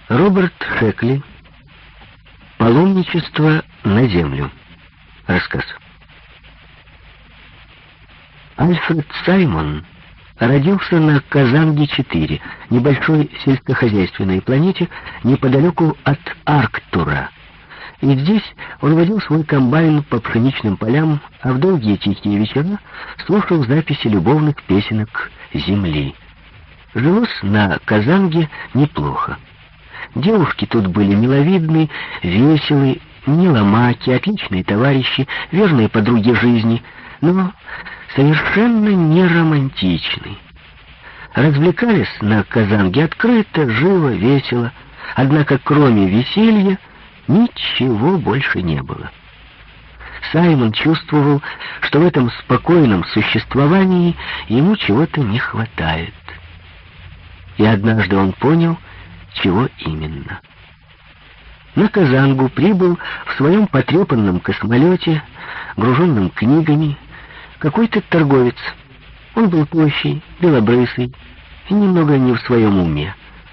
Роберт Шекли. Паломничество на землю. Рассказ. Альфред Саймон родился на Казанге-4, небольшой сельскохозяйственной планете неподалеку от Арктура. И здесь он водил свой комбайн по пшеничным полям, а в долгие тихие вечера слушал записи любовных песенок земли. Жилось на Казанге неплохо. Девушки тут были миловидны, веселы, не ломаки, отличные товарищи, верные подруги жизни, но совершенно не романтичны. Развлекались на Казанге открыто, живо, весело, однако кроме веселья ничего больше не было. Саймон чувствовал, что в этом спокойном существовании ему чего-то не хватает. И однажды он понял, чего именно. На Казангу прибыл в своем потрепанном космолете, груженном книгами, какой-то торговец. Он был тощий, белобрысый и немного не в своем уме.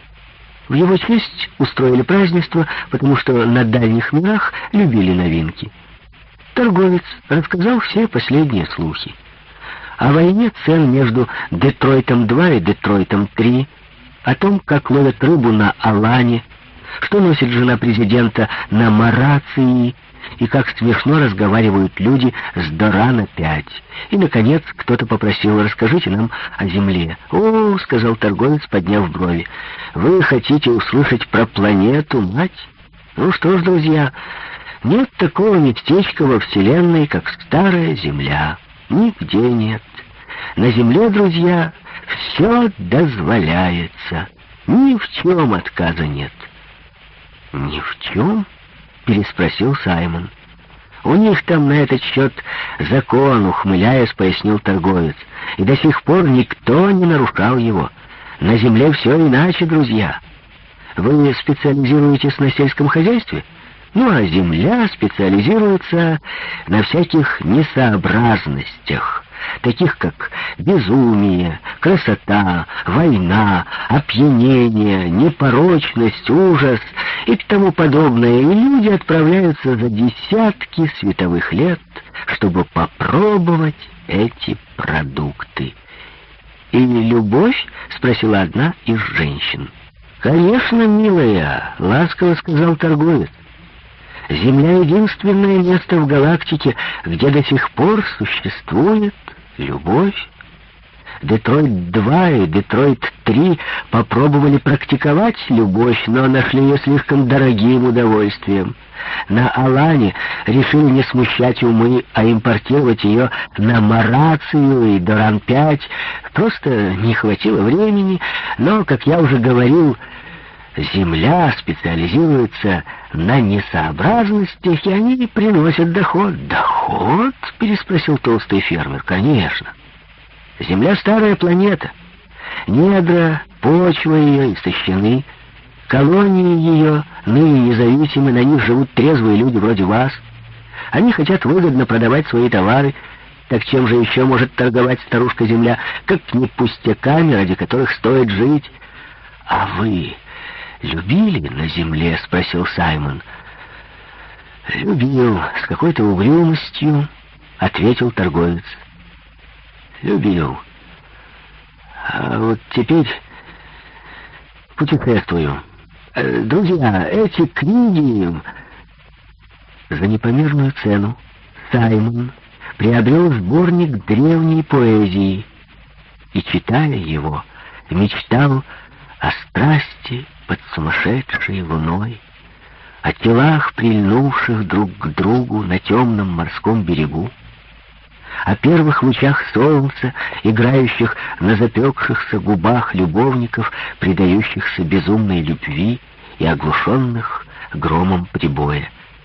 В его честь устроили празднество, потому что на дальних мирах любили новинки. Торговец рассказал все последние слухи. О войне цен между Детройтом-2 и Детройтом-3, о том, как ловят рыбу на Алане, что носит жена президента на Марации, и как смешно разговаривают люди с Дорана-5. И, наконец, кто-то попросил: «Расскажите нам о земле». «О, — сказал торговец, подняв брови, — вы хотите услышать про планету, мать? Ну что ж, друзья, нет такого местечка во Вселенной, как старая Земля. Нигде нет. На Земле, друзья, все дозволяется. Ни в чем отказа нет». «Ни в чем?» — переспросил Саймон. «У них там на этот счет закон, — ухмыляясь, пояснил торговец, — и до сих пор никто не нарушал его. На земле все иначе, друзья. Вы специализируетесь на сельском хозяйстве? Ну, а земля специализируется на всяких несообразностях, таких как безумие, красота, война, опьянение, непорочность, ужас и тому подобное. И люди отправляются за десятки световых лет, чтобы попробовать эти продукты». «И любовь?» — спросила одна из женщин. «Конечно, милая», — ласково сказал торговец. «Земля — единственное место в галактике, где до сих пор существует любовь. Детройт-2 и Детройт-3 попробовали практиковать любовь, но нашли ее слишком дорогим удовольствием. На Алане решили не смущать умы, а импортировать ее на Марацию и Доран-5. Просто не хватило времени, но, как я уже говорил, Земля специализируется на несообразностях, и они приносят доход». «Доход?» — переспросил толстый фермер. «Конечно. Земля — старая планета. Недра, почва ее истощены. Колонии ее ныне независимы, на них живут трезвые люди вроде вас. Они хотят выгодно продавать свои товары. Так чем же еще может торговать старушка-Земля, как не пустяками, ради которых стоит жить?» «А вы любили на земле?» — спросил Саймон. «Любил», — с какой-то угрюмостью ответил торговец. «Любил. А вот теперь путешествую. Друзья, эти книги...» За непомерную цену Саймон приобрел сборник древней поэзии и, читая его, мечтал о страсти под сумасшедшей луной, о телах, прильнувших друг к другу на темном морском берегу, о первых лучах солнца, играющих на запекшихся губах любовников, предающихся безумной любви и оглушенных громом прибоя.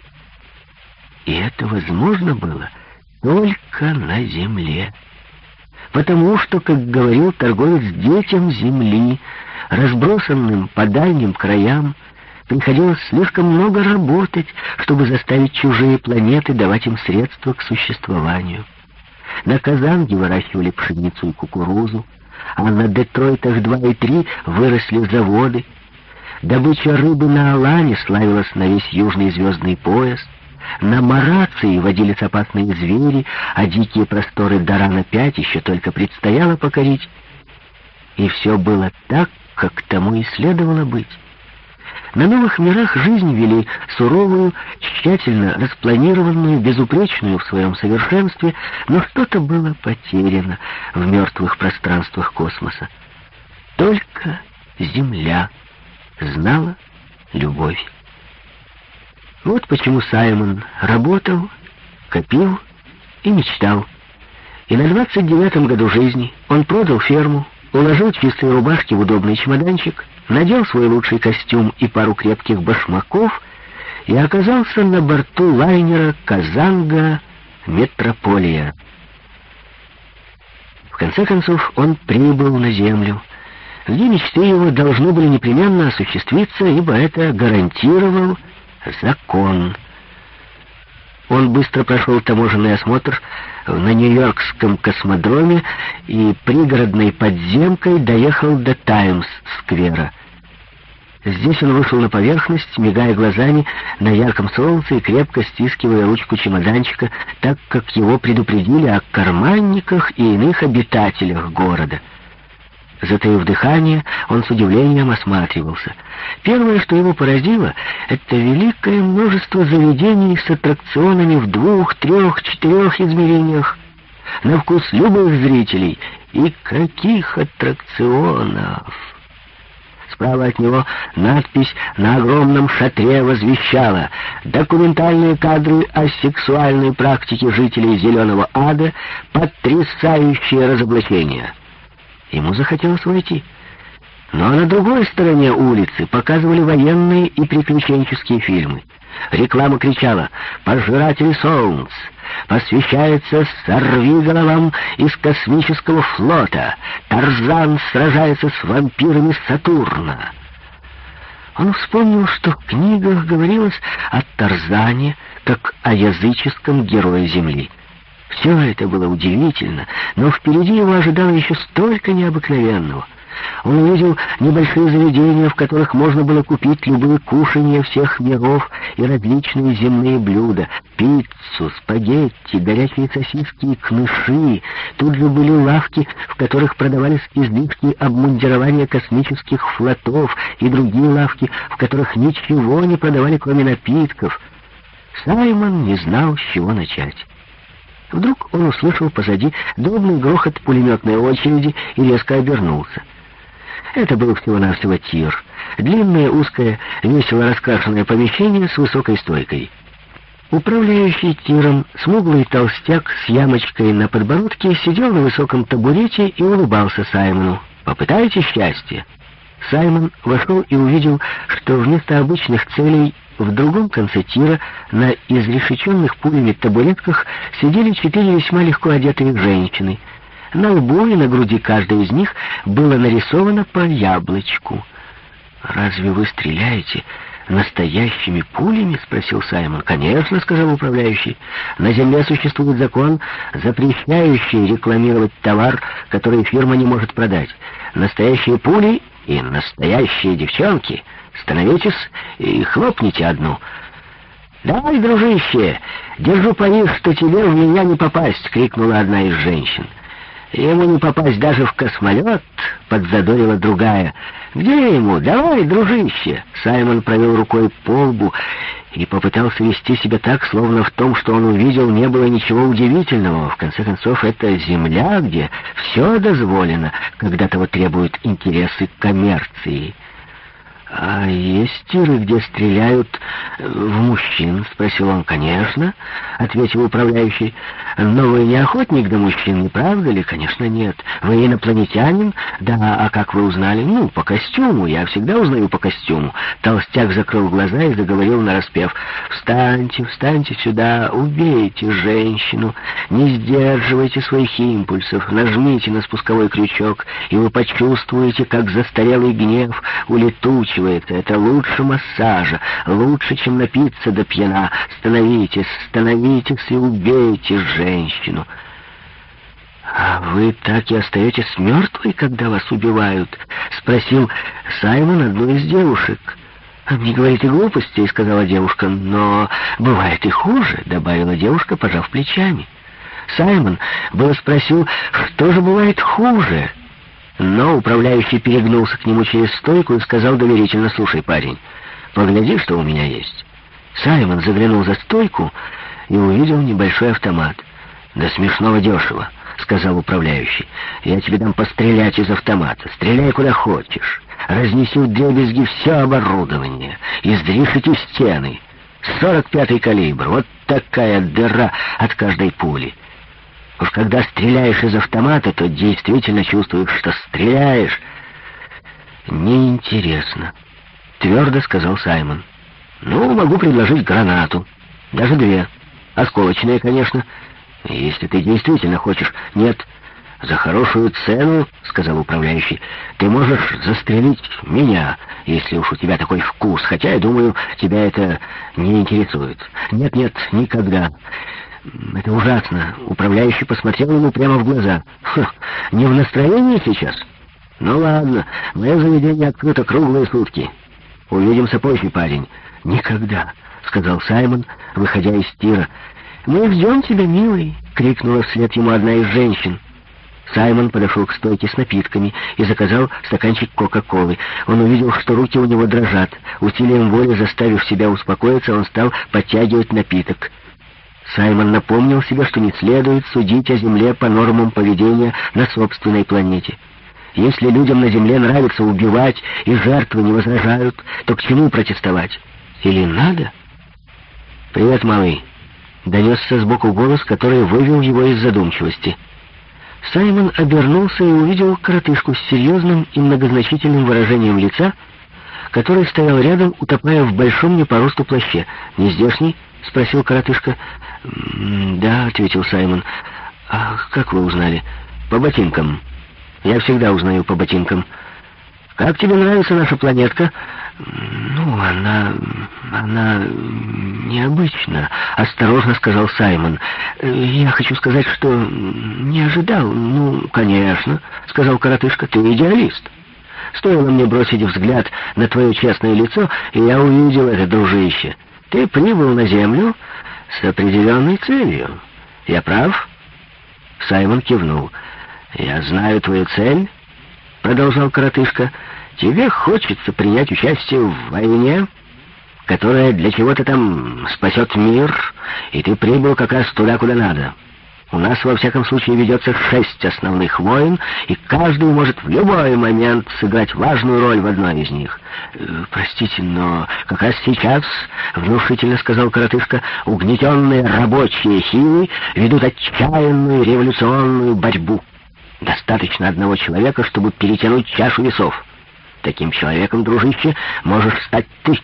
И это возможно было только на земле, потому что, как говорил торговец, детям земли, разбросанным по дальним краям, приходилось слишком много работать, чтобы заставить чужие планеты давать им средства к существованию. На Казанге выращивали пшеницу и кукурузу, а на Детройтах 2 и 3 выросли заводы. Добыча рыбы на Алане славилась на весь южный звездный пояс. На Марации водились опасные звери, а дикие просторы Дарана-5 еще только предстояло покорить. И все было так, как тому и следовало быть. На новых мирах жизнь вели суровую, тщательно распланированную, безупречную в своем совершенстве, но что-то было потеряно в мертвых пространствах космоса. Только Земля знала любовь. Вот почему Саймон работал, копил и мечтал. И на 29-м году жизни он продал ферму, уложил чистые рубашки в удобный чемоданчик, надел свой лучший костюм и пару крепких башмаков и оказался на борту лайнера «Казанга Метрополия». В конце концов он прибыл на Землю, где мечты его должны были непременно осуществиться, ибо это гарантировал закон. Он быстро прошел таможенный осмотр на Нью-Йоркском космодроме и пригородной подземкой доехал до Таймс-сквера. Здесь он вышел на поверхность, мигая глазами на ярком солнце и крепко стискивая ручку чемоданчика, так как его предупредили о карманниках и иных обитателях города. Затаив дыхание, он с удивлением осматривался. Первое, что его поразило, это великое множество заведений с аттракционами в 2, 3, 4 измерениях, на вкус любых зрителей. И каких аттракционов! Справа от него надпись на огромном шатре возвещала: «Документальные кадры о сексуальной практике жителей Зеленого Ада, потрясающее разоблачение». Ему захотелось войти. Но на другой стороне улицы показывали военные и приключенческие фильмы. Реклама кричала: «Пожиратели солнц! Посвящается сорвиголовам из космического флота! Тарзан сражается с вампирами Сатурна!» Он вспомнил, что в книгах говорилось о Тарзане как о языческом герое Земли. Все это было удивительно, но впереди его ожидало еще столько необыкновенного. Он увидел небольшие заведения, в которых можно было купить любые кушанья всех миров и различные земные блюда: пиццу, спагетти, горячие сосиски и кныши. Тут же были лавки, в которых продавались излишки обмундирования космических флотов, и другие лавки, в которых ничего не продавали, кроме напитков. Саймон не знал, с чего начать. Вдруг он услышал позади дробный грохот пулеметной очереди и резко обернулся. Это был всего-навсего тир. Длинное, узкое, весело раскрашенное помещение с высокой стойкой. Управляющий тиром, смуглый толстяк с ямочкой на подбородке, сидел на высоком табурете и улыбался Саймону. «Попытайте счастье!» Саймон вошел и увидел, что вместо обычных целей в другом конце тира на изрешеченных пулями табуретках сидели 4 весьма легко одетые женщины. На лбу и на груди каждой из них было нарисовано по яблочку. «Разве вы стреляете настоящими пулями?» — спросил Саймон. «Конечно», — сказал управляющий. «На Земле существует закон, запрещающий рекламировать товар, который фирма не может продать. Настоящие пули и настоящие девчонки. Становитесь и хлопните одну». «Давай, дружище, держу пари, что тебе в меня не попасть!» — крикнула одна из женщин. «Ему не попасть даже в космолет!» — подзадорила другая. «Где ему? Давай, дружище!» Саймон провел рукой по лбу и попытался вести себя так, словно в том, что он увидел, не было ничего удивительного. В конце концов, это Земля, где все дозволено, когда того требуют интересы коммерции. «А есть тиры, где стреляют в мужчин?» — спросил он. «Конечно», — ответил управляющий. «Но вы не охотник до мужчин, не правда ли?» «Конечно, нет». «Вы инопланетянин?» «Да, а как вы узнали?» «Ну, по костюму, я всегда узнаю по костюму». Толстяк закрыл глаза и заговорил нараспев. «Встаньте, встаньте сюда, убейте женщину, не сдерживайте своих импульсов, нажмите на спусковой крючок, и вы почувствуете, как застарелый гнев улетучивается. Это лучше массажа, лучше, чем напиться до пьяна. Становитесь, становитесь и убейте женщину». «А вы так и остаетесь мертвой, когда вас убивают?» — спросил Саймон одну из девушек. «Не говорите глупостей», — сказала девушка. «Но бывает и хуже», — добавила девушка, пожав плечами. Саймон было спросил, что же бывает хуже, но управляющий перегнулся к нему через стойку и сказал доверительно: «Слушай, парень, погляди, что у меня есть». Саймон заглянул за стойку и увидел небольшой автомат. «Да смешного дешево», — сказал управляющий. «Я тебе дам пострелять из автомата. Стреляй куда хочешь. Разнеси вдребезги все оборудование. Изрешети стены. 45-й калибр. Вот такая дыра от каждой пули. Уж когда стреляешь из автомата, то действительно чувствуешь, что стреляешь». «Неинтересно», — твердо сказал Саймон. «Ну, могу предложить гранату. Даже 2. Осколочные, конечно. Если ты действительно хочешь...» «Нет, за хорошую цену, — сказал управляющий, — ты можешь застрелить меня, если уж у тебя такой вкус, хотя, я думаю, тебя это не интересует». «Нет, никогда. Это ужасно». Управляющий посмотрел ему прямо в глаза. «Не в настроении сейчас? Ну ладно, мое заведение открыто круглые сутки. Увидимся позже, парень». «Никогда», — сказал Саймон, выходя из тира. «Мы ждем тебя, милый», — крикнула вслед ему одна из женщин. Саймон подошел к стойке с напитками и заказал стаканчик Кока-Колы. Он увидел, что руки у него дрожат. Усилием воли, заставив себя успокоиться, он стал подтягивать напиток. Саймон напомнил себе, что не следует судить о Земле по нормам поведения на собственной планете. Если людям на Земле нравится убивать и жертвы не возражают, то к чему протестовать? Или надо? «Привет, малый», — донесся сбоку голос, который вывел его из задумчивости. Саймон обернулся и увидел коротышку с серьезным и многозначительным выражением лица, который стоял рядом, утопая в большом не по росту плаще. «Не здешний?» — спросил коротышка. «Да», — ответил Саймон. «А как вы узнали?» «По ботинкам. Я всегда узнаю по ботинкам». «Как тебе нравится наша планетка?» «Ну, она необычна», — осторожно сказал Саймон. «Я хочу сказать, что не ожидал». «Ну, конечно», — сказал коротышка, — «ты идеалист. Стоило мне бросить взгляд на твое честное лицо, и я увидел это, дружище. Ты прибыл на Землю с определенной целью. Я прав?» Саймон кивнул. «Я знаю твою цель», — продолжал коротышка. «Тебе хочется принять участие в войне, которая для чего-то там спасет мир, и ты прибыл как раз туда, куда надо. У нас, во всяком случае, ведется 6 основных войн, и каждый может в любой момент сыграть важную роль в одной из них». «Простите, но как раз сейчас, — внушительно сказал коротышка, — угнетенные рабочие силы ведут отчаянную революционную борьбу. Достаточно одного человека, чтобы перетянуть чашу весов. Таким человеком, дружище, можешь стать ты».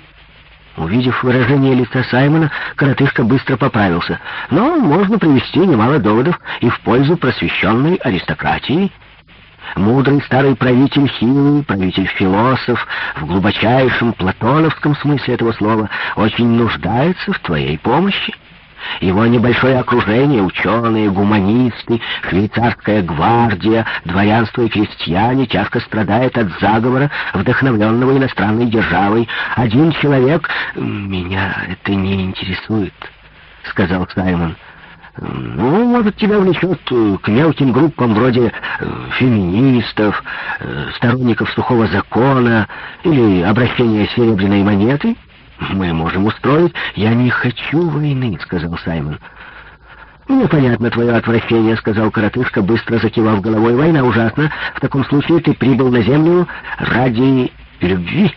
Увидев выражение лица Саймона, коротышка быстро поправился. «Но можно привести немало доводов и в пользу просвещенной аристократии. Мудрый старый правитель Хилы, правитель-философ, в глубочайшем платоновском смысле этого слова, очень нуждается в твоей помощи. Его небольшое окружение, ученые, гуманисты, швейцарская гвардия, дворянство и крестьяне тяжко страдает от заговора, вдохновленного иностранной державой. Один человек... «Меня это не интересует», — сказал Саймон. «Ну, может, тебя влечет к мелким группам вроде феминистов, сторонников сухого закона или обращения серебряной монеты? Мы можем устроить...» «Я не хочу войны», — сказал Саймон. «Мне понятно твое отвращение», — сказал коротышка, быстро закивав головой. «Война ужасна. В таком случае ты прибыл на Землю ради любви».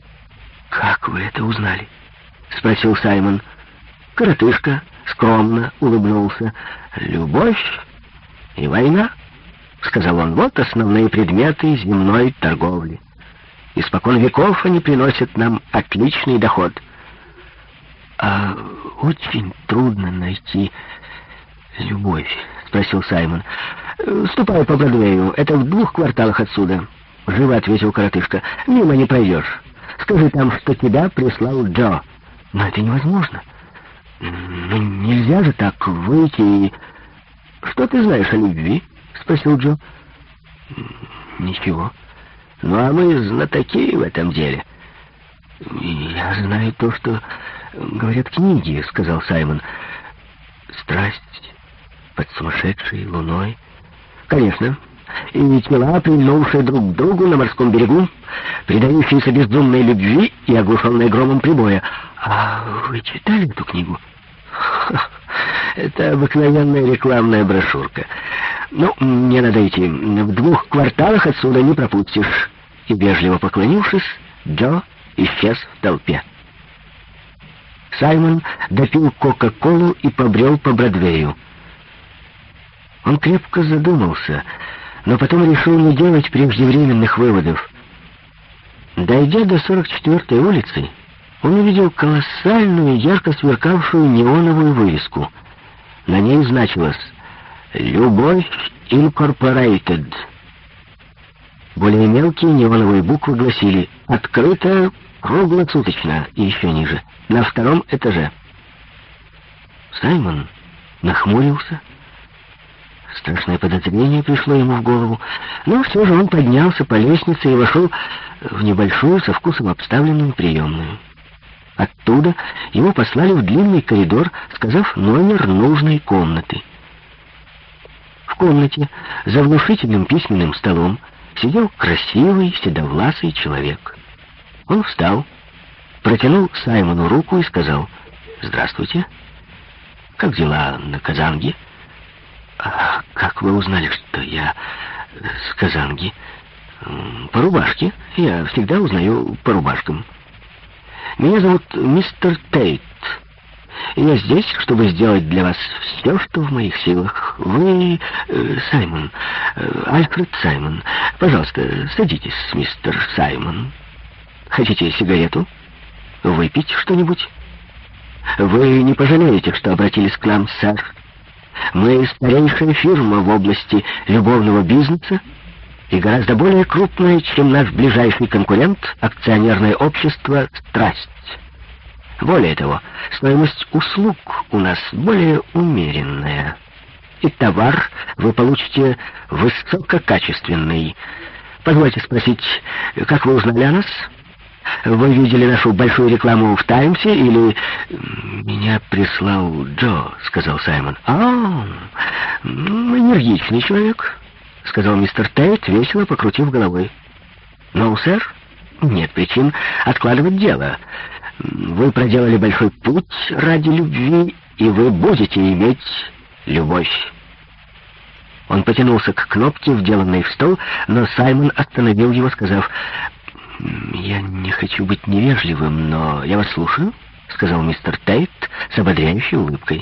«Как вы это узнали?» — спросил Саймон. Коротышка скромно улыбнулся. «Любовь и война», — сказал он, — «вот основные предметы земной торговли. Испокон веков они приносят нам отличный доход». «А очень трудно найти любовь?» — спросил Саймон. «Ступай по Бродвею, это в 2 кварталах отсюда», — живо ответил коротышка. «Мимо не пройдешь. Скажи там, что тебя прислал Джо». «Но это невозможно. Ну, нельзя же так выйти и...» «Что ты знаешь о любви?» — спросил Джо. «Ничего. Ну, а мы знатоки в этом деле». «Я знаю то, что говорят книги», — сказал Саймон. «Страсть под сумасшедшей луной». «Конечно. И тела, прильнувшие друг к другу на морском берегу, предающиеся безумной любви и оглушенные громом прибоя. А вы читали эту книгу?» «Это обыкновенная рекламная брошюрка. Ну, мне надо идти. В 2 кварталах отсюда не пропустишь». И, вежливо поклонившись, Джо исчез в толпе. Саймон допил кока-колу и побрел по Бродвею. Он крепко задумался, но потом решил не делать преждевременных выводов. Дойдя до 44-й улицы, он увидел колоссальную, ярко сверкавшую неоновую вывеску. На ней значилось «Любовь Инкорпорейтед». Более мелкие неоновые буквы гласили «Открыто круглосуточно» и еще ниже, на 2-м этаже. Саймон нахмурился. Страшное подозрение пришло ему в голову, но все же он поднялся по лестнице и вошел в небольшую, со вкусом обставленную приемную. Оттуда его послали в длинный коридор, сказав номер нужной комнаты. В комнате за внушительным письменным столом сидел красивый, седовласый человек. Он встал, протянул Саймону руку и сказал: «Здравствуйте. Как дела на Казанге?» «А как вы узнали, что я с Казанги?» «По рубашке. Я всегда узнаю по рубашкам. Меня зовут мистер Тейт. Я здесь, чтобы сделать для вас все, что в моих силах. Вы Саймон, Альфред Саймон. Пожалуйста, садитесь, мистер Саймон. Хотите сигарету? Выпить что-нибудь? Вы не пожалеете, что обратились к нам, сэр. Мы старейшая фирма в области любовного бизнеса и гораздо более крупная, чем наш ближайший конкурент, акционерное общество «Страсть». Более того, стоимость услуг у нас более умеренная. И товар вы получите высококачественный. Позвольте спросить, как вы узнали о нас? Вы видели нашу большую рекламу в «Таймсе» или...» «Меня прислал Джо», — сказал Саймон. Энергичный человек», — сказал мистер Тейт, весело покрутив головой. «Ну, сэр, нет причин откладывать дело. Вы проделали большой путь ради любви, и вы будете иметь любовь». Он потянулся к кнопке, вделанной в стол, но Саймон остановил его, сказав: «Я не хочу быть невежливым, но я вас слушаю», — сказал мистер Тейт с ободряющей улыбкой.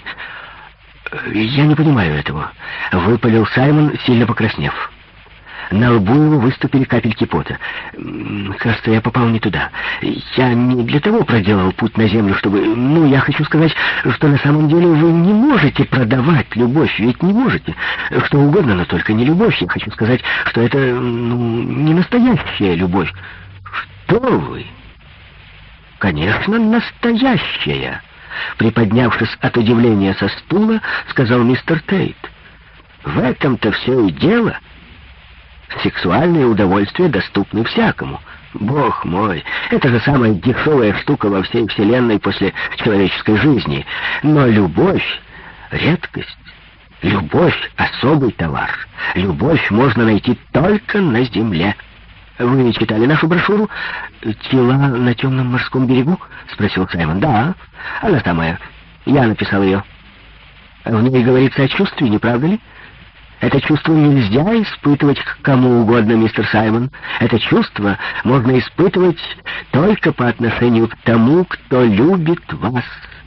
«Я не понимаю этого», — выпалил Саймон, сильно покраснев. На лбу его выступили капельки пота. «Кажется, я попал не туда. Я не для того проделал путь на землю, чтобы... я хочу сказать, что на самом деле вы не можете продавать любовь, ведь не можете. Что угодно, но только не любовь. Я хочу сказать, что это, не настоящая любовь». «Что вы?» «Конечно, настоящая!» Приподнявшись от удивления со стула, сказал мистер Тейт. «В этом-то все и дело. Сексуальные удовольствия доступны всякому. Бог мой, это же самая дешевая штука во всей вселенной после человеческой жизни. Но любовь — редкость. Любовь — особый товар. Любовь можно найти только на земле». «Вы читали нашу брошюру «Тела на темном морском берегу»?» — спросил Саймон. «Да, она самая. Я написал ее. В ней говорится о чувстве, не правда ли? Это чувство нельзя испытывать к кому угодно, мистер Саймон. Это чувство можно испытывать только по отношению к тому, кто любит вас.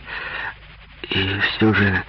И все же...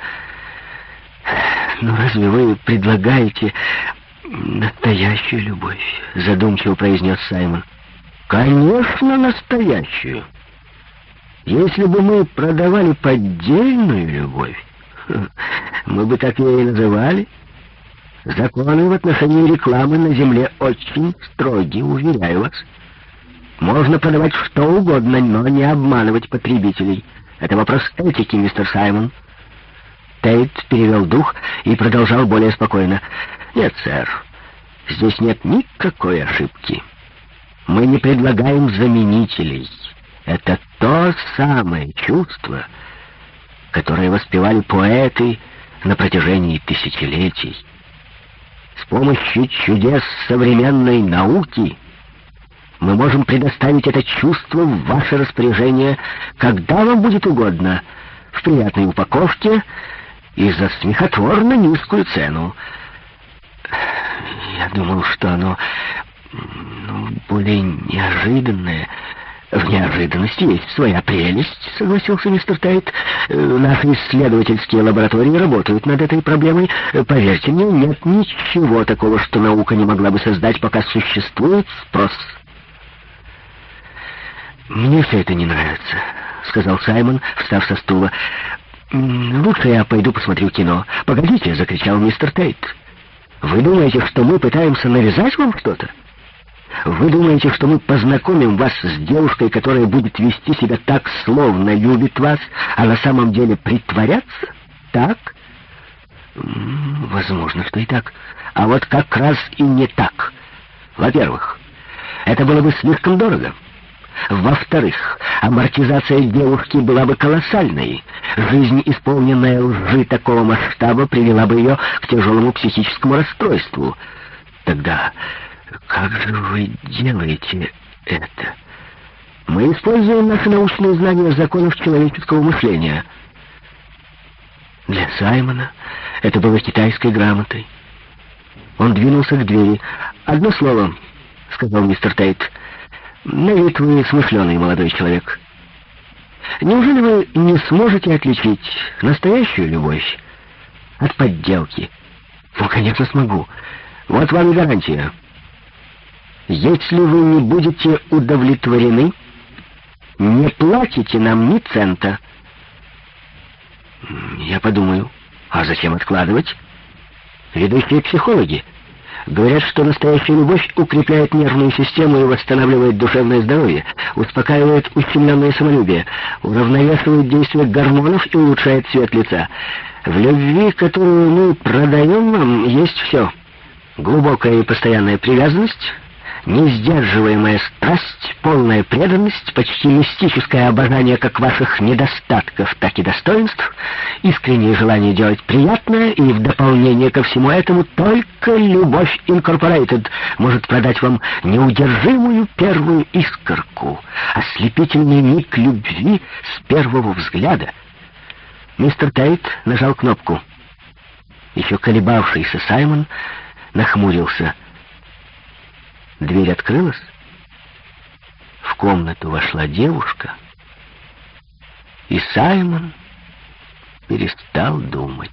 разве вы предлагаете настоящую любовь?» — задумчиво произнес Саймон. «Конечно, настоящую. Если бы мы продавали поддельную любовь, мы бы так ее и называли. Законы в отношении рекламы на земле очень строгие, уверяю вас. Можно продавать что угодно, но не обманывать потребителей. Это вопрос этики, мистер Саймон». Тейт перевел дух и продолжал более спокойно. «Нет, сэр, здесь нет никакой ошибки. Мы не предлагаем заменителей. Это то самое чувство, которое воспевали поэты на протяжении тысячелетий. С помощью чудес современной науки мы можем предоставить это чувство в ваше распоряжение, когда вам будет угодно, в приятной упаковке и за смехотворно низкую цену. Я думал, что оно более неожиданное. В неожиданности есть своя прелесть, согласился мистер Тейт. Наши исследовательские лаборатории работают над этой проблемой. Поверьте мне, нет ничего такого, что наука не могла бы создать, пока существует спрос. «Мне все это не нравится», — сказал Саймон, встав со стула. «Лучше я пойду посмотрю кино». «Погодите», — закричал мистер Тейт. «Вы думаете, что мы пытаемся навязать вам что-то? Вы думаете, что мы познакомим вас с девушкой, которая будет вести себя так, словно любит вас, а на самом деле притворяться? Так?» «Возможно, что и так. А вот как раз и не так. Во-первых, это было бы слишком дорого. Во-вторых, амортизация девушки была бы колоссальной. Жизнь, исполненная лжи такого масштаба, привела бы ее к тяжелому психическому расстройству. Тогда как же вы делаете это? Мы используем наши научные знания законов человеческого мышления. Для Саймона это было китайской грамотой. Он двинулся к двери. «Одно слово», — сказал мистер Тейт. «На вид вы смышленый молодой человек. Неужели вы не сможете отличить настоящую любовь от подделки?» «Конечно, смогу. Вот вам и гарантия. Если вы не будете удовлетворены, не платите нам ни цента». «Я подумаю. А зачем откладывать? Ведущие психологи говорят, что настоящая любовь укрепляет нервную систему и восстанавливает душевное здоровье, успокаивает ущемленное самолюбие, уравновешивает действие гормонов и улучшает цвет лица. В любви, которую мы продаем вам, есть все. Глубокая и постоянная привязанность, несдерживаемая страсть, полная преданность, почти мистическое обожание как ваших недостатков, так и достоинств, искреннее желание делать приятное, и в дополнение ко всему этому только любовь Инкорпорейтед может продать вам неудержимую первую искорку, ослепительный миг любви с первого взгляда. Мистер Тейт нажал кнопку. Еще колебавшийся Саймон нахмурился. Дверь открылась. В комнату вошла девушка, и Саймон перестал думать.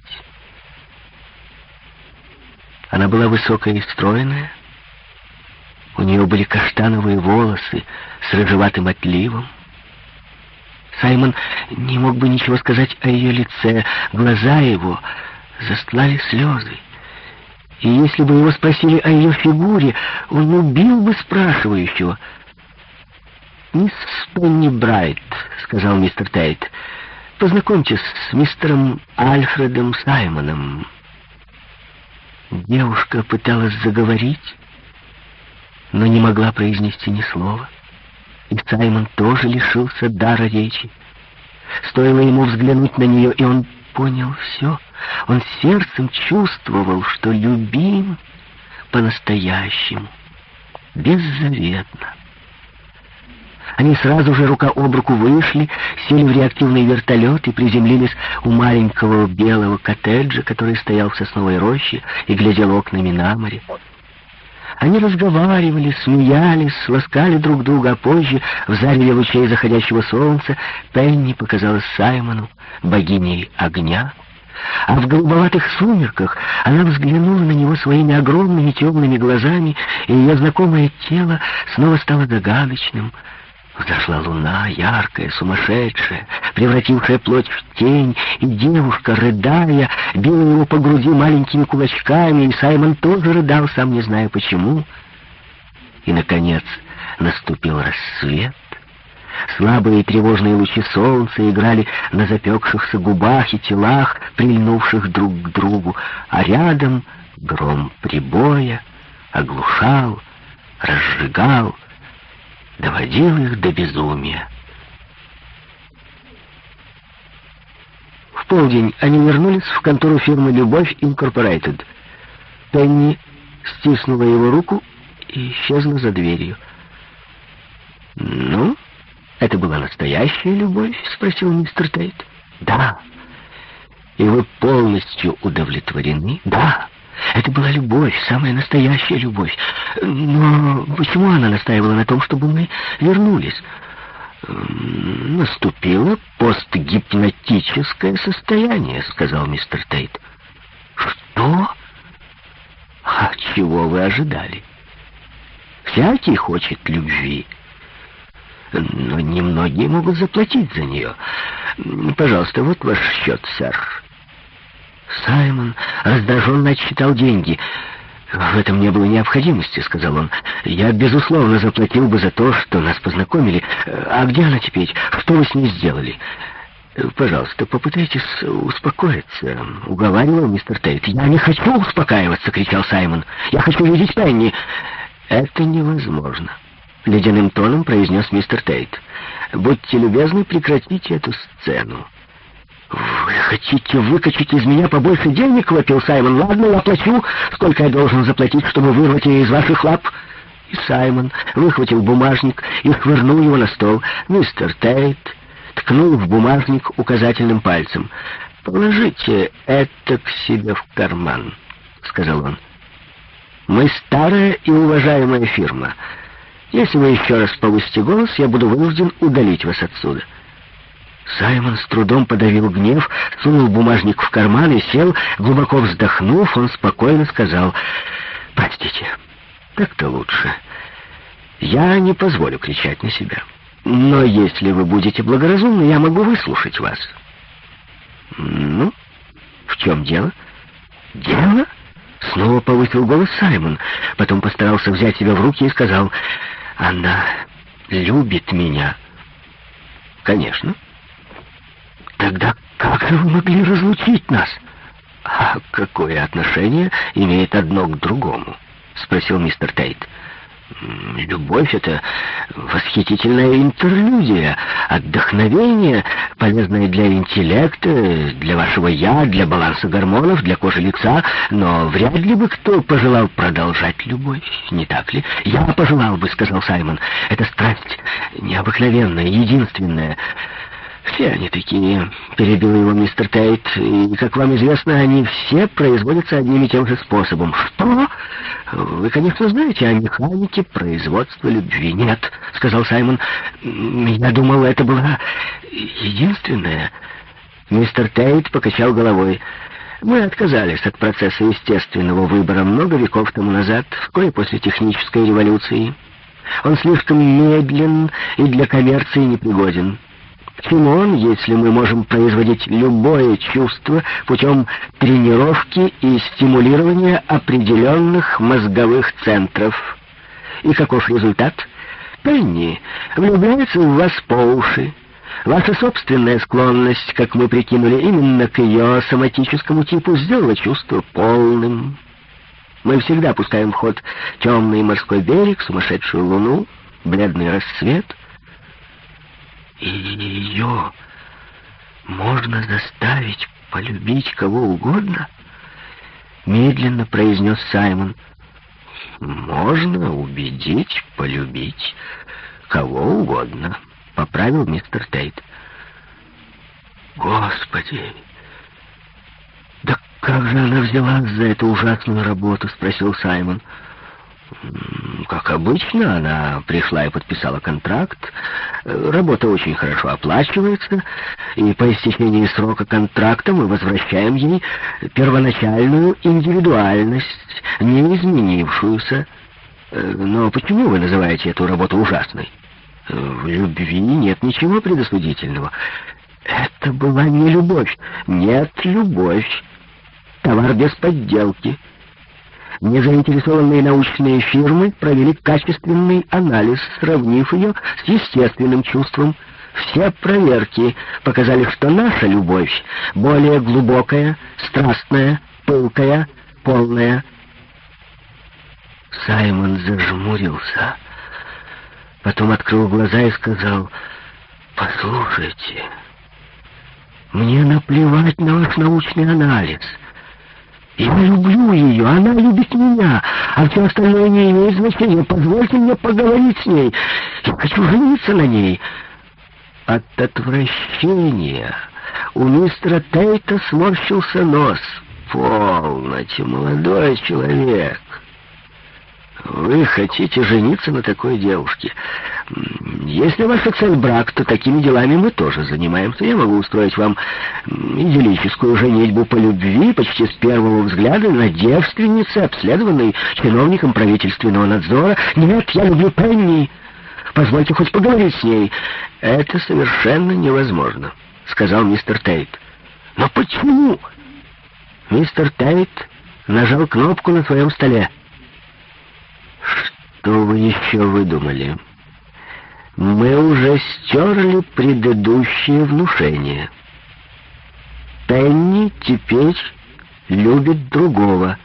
Она была высокая и стройная. У нее были каштановые волосы с рыжеватым отливом. Саймон не мог бы ничего сказать о ее лице. Глаза его застлали слезы. И если бы его спросили о ее фигуре, он убил бы спрашивающего. «Мисс Пенни Брайт», — сказал мистер Тейт, — «познакомьтесь с мистером Альфредом Саймоном». Девушка пыталась заговорить, но не могла произнести ни слова. И Саймон тоже лишился дара речи. Стоило ему взглянуть на нее, и он понял все. Он сердцем чувствовал, что любим по-настоящему, беззаветно. Они сразу же рука об руку вышли, сели в реактивный вертолет и приземлились у маленького белого коттеджа, который стоял в сосновой роще и глядел окнами на море. Они разговаривали, смеялись, ласкали друг друга, а позже, в зареве лучей заходящего солнца, Пенни показалась Саймону богиней огня, а в голубоватых сумерках она взглянула на него своими огромными темными глазами, и ее знакомое тело снова стало загадочным. Взошла луна, яркая, сумасшедшая, превратившая плоть в тень, и девушка, рыдая, била его по груди маленькими кулачками, и Саймон тоже рыдал, сам не зная почему. И, наконец, наступил рассвет. Слабые и тревожные лучи солнца играли на запекшихся губах и телах, прильнувших друг к другу, а рядом гром прибоя оглушал, разжигал, доводил их до безумия. В полдень они вернулись в контору фирмы «Любовь Инкорпорейтед». Пенни стиснула его руку и исчезла за дверью. «Ну, это была настоящая любовь?» — спросил мистер Тейт. «Да». «И вы полностью удовлетворены?» «Да, это была любовь, самая настоящая любовь. Но почему она настаивала на том, чтобы мы вернулись?» «Наступило постгипнотическое состояние», — сказал мистер Тейт. «Что? А чего вы ожидали? Всякий хочет любви, но немногие могут заплатить за нее. Пожалуйста, вот ваш счет, сэр». Саймон раздраженно отсчитал деньги. «В этом не было необходимости», — сказал он. «Я, безусловно, заплатил бы за то, что нас познакомили. А где она теперь? Что вы с ней сделали?» «Пожалуйста, попытайтесь успокоиться», — уговаривал мистер Тейт. «Я не хочу успокаиваться», — кричал Саймон. «Я хочу видеть Пенни». «Это невозможно», — ледяным тоном произнес мистер Тейт. «Будьте любезны, прекратите эту сцену». «Вы хотите выкачать из меня побольше денег?» — вопил Саймон. «Ладно, я плачу. Сколько я должен заплатить, чтобы вырвать ее из ваших лап?» И Саймон выхватил бумажник и швырнул его на стол. Мистер Тейт ткнул в бумажник указательным пальцем. «Положите это к себе в карман», — сказал он. «Мы старая и уважаемая фирма. Если вы еще раз повысите голос, я буду вынужден удалить вас отсюда». Саймон с трудом подавил гнев, сунул бумажник в карман и сел. Глубоко вздохнув, он спокойно сказал: «Простите, так-то лучше. Я не позволю кричать на себя. Но если вы будете благоразумны, я могу выслушать вас». «Ну, в чем дело?» «Дело?» — снова повысил голос Саймон. Потом постарался взять себя в руки и сказал: «Она любит меня». «Конечно». «Тогда как же вы могли разлучить нас?» «А какое отношение имеет одно к другому?» — спросил мистер Тейт. «Любовь — это восхитительная интерлюдия, отдохновение, полезное для интеллекта, для вашего «я», для баланса гормонов, для кожи лица, но вряд ли бы кто пожелал продолжать любовь, не так ли?» «Я пожелал бы», — сказал Саймон. «Это страсть необыкновенная, единственная». «Все они такие», — перебил его мистер Тейт, «и, как вам известно, они все производятся одним и тем же способом». «Что? Вы, конечно, знаете о механике производства любви». «Нет», — сказал Саймон, — «я думал, это была единственная». Мистер Тейт покачал головой. «Мы отказались от процесса естественного выбора много веков тому назад, вскоре после технической революции. Он слишком медлен и для коммерции непригоден. К чему он, если мы можем производить любое чувство путем тренировки и стимулирования определенных мозговых центров? И каков результат? Пенни влюбляется в вас по уши. Ваша собственная склонность, как мы прикинули, именно к ее соматическому типу сделала чувство полным. Мы всегда пускаем в ход темный морской берег, сумасшедшую луну, бледный рассвет. И ее можно заставить полюбить кого угодно? Медленно произнес Саймон. Можно убедить полюбить кого угодно, поправил мистер Тейт. Господи! Да как же она взялась за эту ужасную работу? Спросил Саймон. Как обычно, она пришла и подписала контракт. Работа очень хорошо оплачивается, и по истечении срока контракта мы возвращаем ей первоначальную индивидуальность, не изменившуюся. Но почему вы называете эту работу ужасной? В любви нет ничего предосудительного. Это была не любовь. Нет, любовь. Товар без подделки. Незаинтересованные научные фирмы провели качественный анализ, сравнив ее с естественным чувством. Все проверки показали, что наша любовь более глубокая, страстная, пылкая, полная. Саймон зажмурился, потом открыл глаза и сказал: «Послушайте, мне наплевать на ваш научный анализ. Я люблю ее, она любит меня, а все остальное не имеет значения. Позвольте мне поговорить с ней. Я хочу жениться на ней». От отвращения у мистера Тейта сморщился нос. «Полноте, молодой человек. Вы хотите жениться на такой девушке? Если ваша цель брак, то такими делами мы тоже занимаемся. Я могу устроить вам идиллическую женитьбу по любви почти с первого взгляда на девственнице, обследованной чиновником правительственного надзора. Нет, я люблю Пенни. Позвольте хоть поговорить с ней». «Это совершенно невозможно», — сказал мистер Тейт. «Но почему?» Мистер Тейт нажал кнопку на своем столе. «Что вы еще выдумали? Мы уже стерли предыдущее внушение. Пенни теперь любит другого».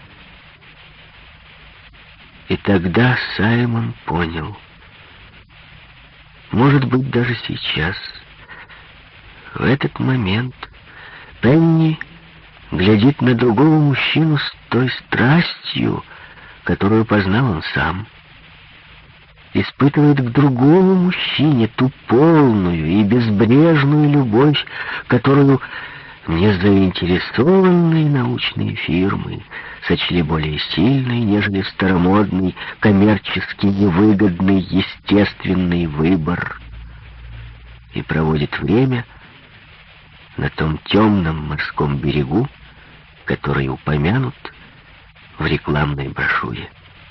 И тогда Саймон понял. Может быть, даже сейчас, в этот момент, Пенни глядит на другого мужчину с той страстью, которую познал он сам. Испытывает к другому мужчине ту полную и безбрежную любовь, которую незаинтересованные научные фирмы сочли более сильной, нежели старомодный, коммерчески невыгодный, естественный выбор, и проводит время на том темном морском берегу, который упомянут в рекламной брошюре.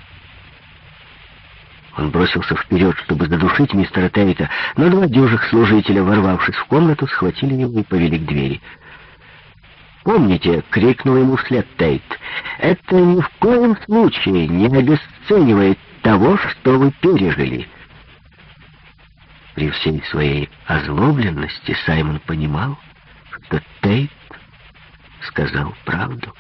Он бросился вперед, чтобы задушить мистера Тейта, но два дюжих служителя, ворвавшись в комнату, схватили его и повели к двери. «Помните», — крикнул ему вслед Тейт, — «это ни в коем случае не обесценивает того, что вы пережили». При всей своей озлобленности Саймон понимал, что Тейт сказал правду.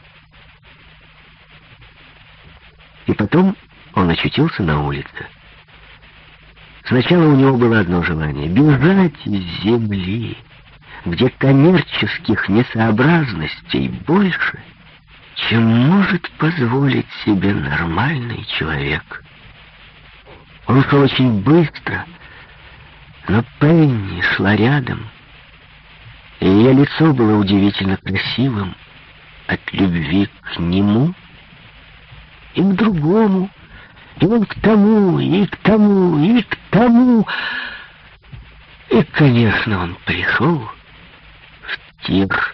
И потом он очутился на улице. Сначала у него было одно желание — бежать из земли, где коммерческих несообразностей больше, чем может позволить себе нормальный человек. Он шел очень быстро, но Пенни шла рядом, и ее лицо было удивительно красивым от любви к нему и к другому, и он к тому, и к тому, и к тому. И, конечно, он пришел в Тир.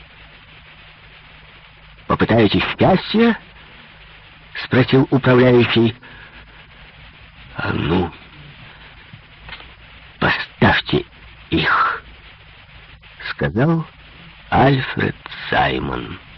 «Попытаетесь счастья?» — спросил управляющий. «А ну, поставьте их», — сказал Альфред Саймон.